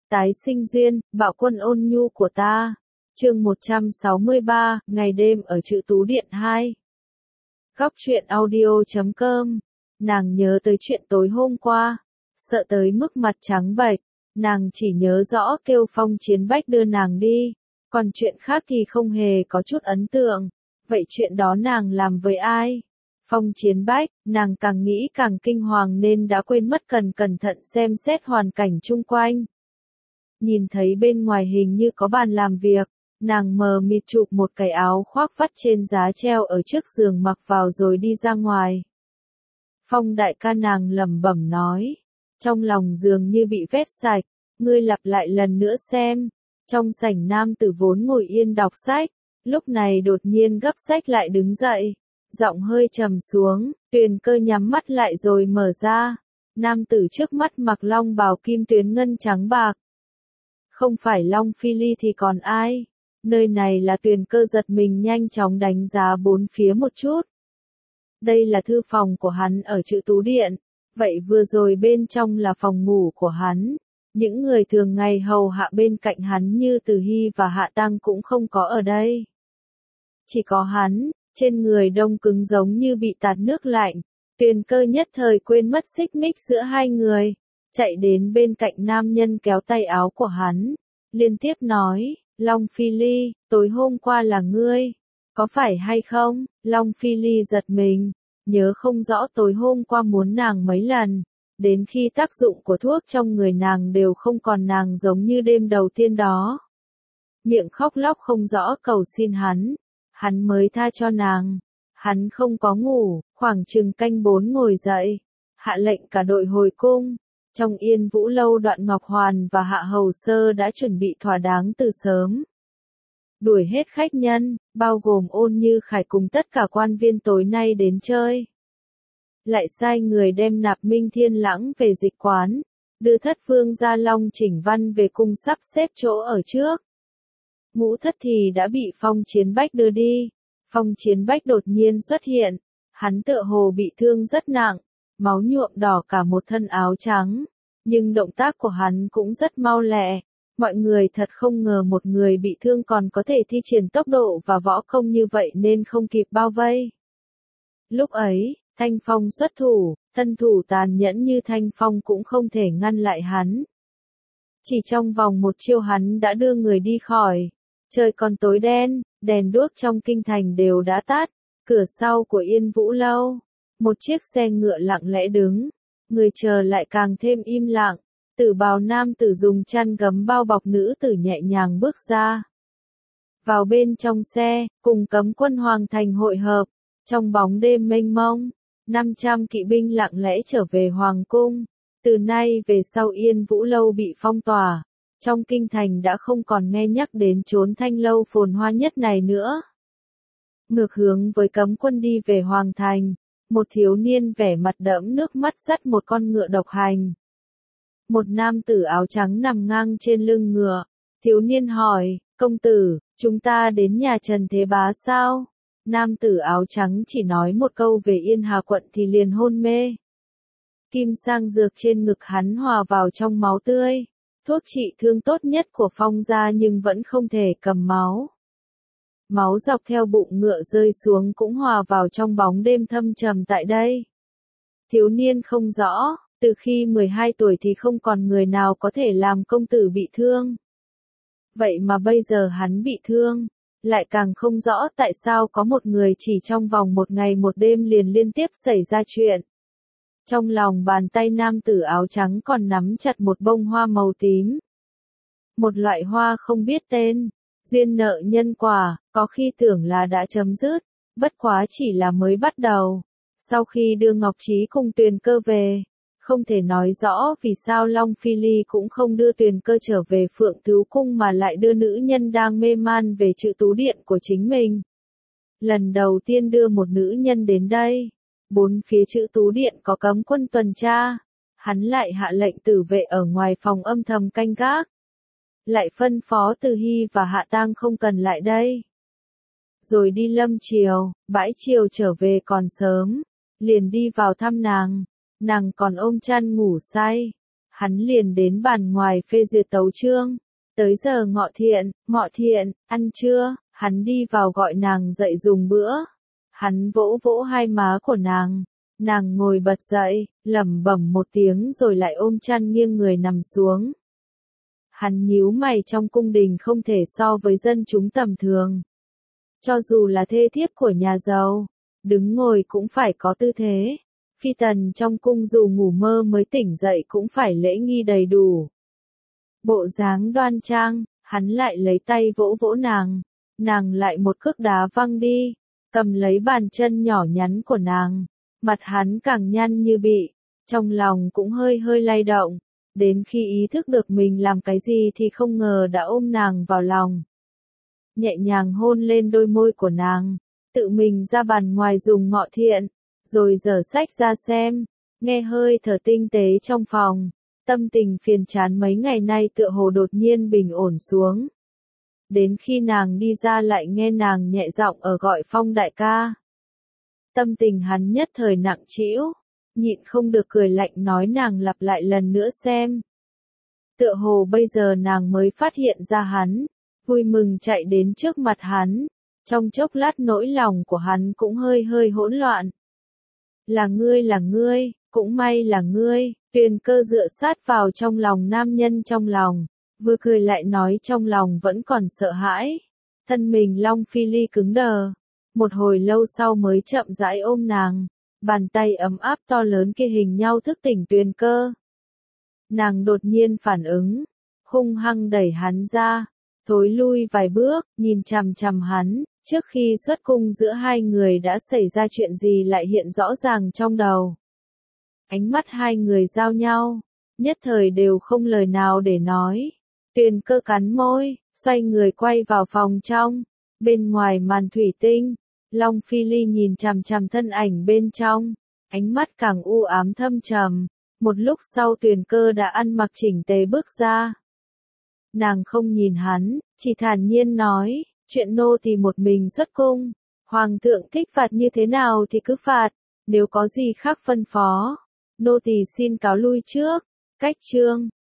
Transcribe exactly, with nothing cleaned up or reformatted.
Tái sinh duyên, bạo quân ôn nhu của ta. Chương một trăm sáu mươi ba, ngày đêm ở Chữ Tú Điện hai. Góc truyện audio chấm com. Nàng nhớ tới chuyện tối hôm qua, sợ tới mức mặt trắng bệch, nàng chỉ nhớ rõ kêu Phong Chiến Bách đưa nàng đi, còn chuyện khác thì không hề có chút ấn tượng. Vậy chuyện đó nàng làm với ai? Phong Chiến Bách, nàng càng nghĩ càng kinh hoàng nên đã quên mất cần cẩn thận xem xét hoàn cảnh chung quanh. Nhìn thấy bên ngoài hình như có bàn làm việc, nàng mờ mịt chụp một cái áo khoác vắt trên giá treo ở trước giường mặc vào rồi đi ra ngoài. Phong đại ca, nàng lẩm bẩm nói, trong lòng dường như bị vét sạch, ngươi lặp lại lần nữa xem. Trong sảnh nam tử vốn ngồi yên đọc sách, lúc này đột nhiên gấp sách lại đứng dậy, giọng hơi trầm xuống, Tuyền Cơ nhắm mắt lại rồi mở ra. Nam tử trước mắt mặc long bào kim tuyến ngân trắng bạc. Không phải Long Phi Ly thì còn ai? Nơi này là Tuyền Cơ giật mình nhanh chóng đánh giá bốn phía một chút. Đây là thư phòng của hắn ở Chữ Tú Điện, vậy vừa rồi bên trong là phòng ngủ của hắn. Những người thường ngày hầu hạ bên cạnh hắn như Từ Hy và Hạ Tăng cũng không có ở đây. Chỉ có hắn, trên người đông cứng giống như bị tạt nước lạnh. Tuyền Cơ nhất thời quên mất xích mích giữa hai người, chạy đến bên cạnh nam nhân kéo tay áo của hắn, liên tiếp nói, Long Phi Ly, tối hôm qua là ngươi, có phải hay không? Long Phi Ly giật mình, nhớ không rõ tối hôm qua muốn nàng mấy lần, đến khi tác dụng của thuốc trong người nàng đều không còn nàng giống như đêm đầu tiên đó. Miệng khóc lóc không rõ cầu xin hắn, hắn mới tha cho nàng. Hắn không có ngủ, khoảng chừng canh bốn ngồi dậy, hạ lệnh cả đội hồi cung. Trong Yên Vũ lâu Đoạn Ngọc Hoàn và Hạ Hầu Sơ đã chuẩn bị thỏa đáng từ sớm. Đuổi hết khách nhân, bao gồm Ôn Như Khải cùng tất cả quan viên tối nay đến chơi. Lại sai người đem Nạp Minh Thiên Lãng về dịch quán, đưa Thất Vương Gia Long Chỉnh Văn về cung sắp xếp chỗ ở trước. Ngũ Thất thì đã bị Phong Chiến Bách đưa đi. Phong Chiến Bách đột nhiên xuất hiện, hắn tựa hồ bị thương rất nặng, máu nhuộm đỏ cả một thân áo trắng, nhưng động tác của hắn cũng rất mau lẹ. Mọi người thật không ngờ một người bị thương còn có thể thi triển tốc độ và võ công như vậy nên không kịp bao vây. Lúc ấy, Thanh Phong xuất thủ, thân thủ tàn nhẫn như Thanh Phong cũng không thể ngăn lại hắn. Chỉ trong vòng một chiêu hắn đã đưa người đi khỏi. Trời còn tối đen, đèn đuốc trong kinh thành đều đã tắt, cửa sau của Yên Vũ lâu, một chiếc xe ngựa lặng lẽ đứng, người chờ lại càng thêm im lặng. Tử bào nam tử dùng chăn gấm bao bọc nữ tử nhẹ nhàng bước ra. Vào bên trong xe, cùng cấm quân hoàng thành hội hợp, trong bóng đêm mênh mông, năm trăm kỵ binh lặng lẽ trở về hoàng cung. Từ nay về sau Yên Vũ lâu bị phong tỏa. Trong kinh thành đã không còn nghe nhắc đến chốn thanh lâu phồn hoa nhất này nữa. Ngược hướng với cấm quân đi về hoàng thành, một thiếu niên vẻ mặt đẫm nước mắt dắt một con ngựa độc hành. Một nam tử áo trắng nằm ngang trên lưng ngựa, thiếu niên hỏi, công tử, chúng ta đến nhà Trần Thế Bá sao? Nam tử áo trắng chỉ nói một câu về Yên Hà quận thì liền hôn mê. Kim sang dược trên ngực hắn hòa vào trong máu tươi. Thuốc trị thương tốt nhất của Phong gia nhưng vẫn không thể cầm máu. Máu dọc theo bụng ngựa rơi xuống cũng hòa vào trong bóng đêm thâm trầm tại đây. Thiếu niên không rõ, từ khi mười hai tuổi thì không còn người nào có thể làm công tử bị thương. Vậy mà bây giờ hắn bị thương, lại càng không rõ tại sao có một người chỉ trong vòng một ngày một đêm liền liên tiếp xảy ra chuyện. Trong lòng bàn tay nam tử áo trắng còn nắm chặt một bông hoa màu tím. Một loại hoa không biết tên, duyên nợ nhân quả, có khi tưởng là đã chấm dứt, bất quá chỉ là mới bắt đầu. Sau khi đưa Ngọc Trí cùng Tuyền Cơ về, không thể nói rõ vì sao Long Phi Ly cũng không đưa Tuyền Cơ trở về Phượng Tứ Cung mà lại đưa nữ nhân đang mê man về Chữ Tú Điện của chính mình. Lần đầu tiên đưa một nữ nhân đến đây. Bốn phía Chữ Tú Điện có cấm quân tuần tra, hắn lại hạ lệnh tử vệ ở ngoài phòng âm thầm canh gác. Lại phân phó Từ Hy và Hạ Tang không cần lại đây. Rồi đi lâm chiều, bãi chiều trở về còn sớm, liền đi vào thăm nàng, nàng còn ôm chăn ngủ say. hắn liền đến bàn ngoài phê duyệt tấu chương. Tới giờ Ngọ Thiện, Ngọ Thiện, ăn trưa, hắn đi vào gọi nàng dậy dùng bữa. Hắn vỗ vỗ hai má của nàng, nàng ngồi bật dậy, lẩm bẩm một tiếng rồi lại ôm chăn nghiêng người nằm xuống. Hắn nhíu mày, trong cung đình không thể so với dân chúng tầm thường. Cho dù là thê thiếp của nhà giàu, đứng ngồi cũng phải có tư thế. Phi tần trong cung dù ngủ mơ mới tỉnh dậy cũng phải lễ nghi đầy đủ. Bộ dáng đoan trang, hắn lại lấy tay vỗ vỗ nàng, nàng lại một cước đá văng đi, cầm lấy bàn chân nhỏ nhắn của nàng, mặt hắn càng nhăn như bị, trong lòng cũng hơi hơi lay động, đến khi ý thức được mình làm cái gì thì không ngờ đã ôm nàng vào lòng. Nhẹ nhàng hôn lên đôi môi của nàng, tự mình ra bàn ngoài dùng Ngọ Thiện, rồi dở sách ra xem, nghe hơi thở tinh tế trong phòng, tâm tình phiền chán mấy ngày nay tựa hồ đột nhiên bình ổn xuống. Đến khi nàng đi ra lại nghe nàng nhẹ giọng ở gọi Phong đại ca. Tâm tình hắn nhất thời nặng trĩu, nhịn không được cười lạnh nói nàng lặp lại lần nữa xem. Tựa hồ bây giờ nàng mới phát hiện ra hắn, vui mừng chạy đến trước mặt hắn, trong chốc lát nỗi lòng của hắn cũng hơi hơi hỗn loạn. Là ngươi là ngươi, cũng may là ngươi, Tuyền Cơ dựa sát vào trong lòng nam nhân trong lòng, vừa cười lại nói trong lòng vẫn còn sợ hãi. Thân mình Long Phi Ly cứng đờ, một hồi lâu sau mới chậm rãi ôm nàng, bàn tay ấm áp to lớn kia hình nhau thức tỉnh Tuyền Cơ. Nàng đột nhiên phản ứng, hung hăng đẩy hắn ra, thối lui vài bước, nhìn chằm chằm hắn, trước khi xuất cung giữa hai người đã xảy ra chuyện gì lại hiện rõ ràng trong đầu. Ánh mắt hai người giao nhau, nhất thời đều không lời nào để nói. Tuyền Cơ cắn môi, xoay người quay vào phòng trong, bên ngoài màn thủy tinh, Long Phi Ly nhìn chằm chằm thân ảnh bên trong, ánh mắt càng u ám thâm trầm. Một lúc sau Tuyền Cơ đã ăn mặc chỉnh tề bước ra. Nàng không nhìn hắn, chỉ thản nhiên nói, chuyện nô tỳ một mình xuất cung, hoàng thượng thích phạt như thế nào thì cứ phạt, nếu có gì khác phân phó, nô tỳ xin cáo lui trước. Cách chương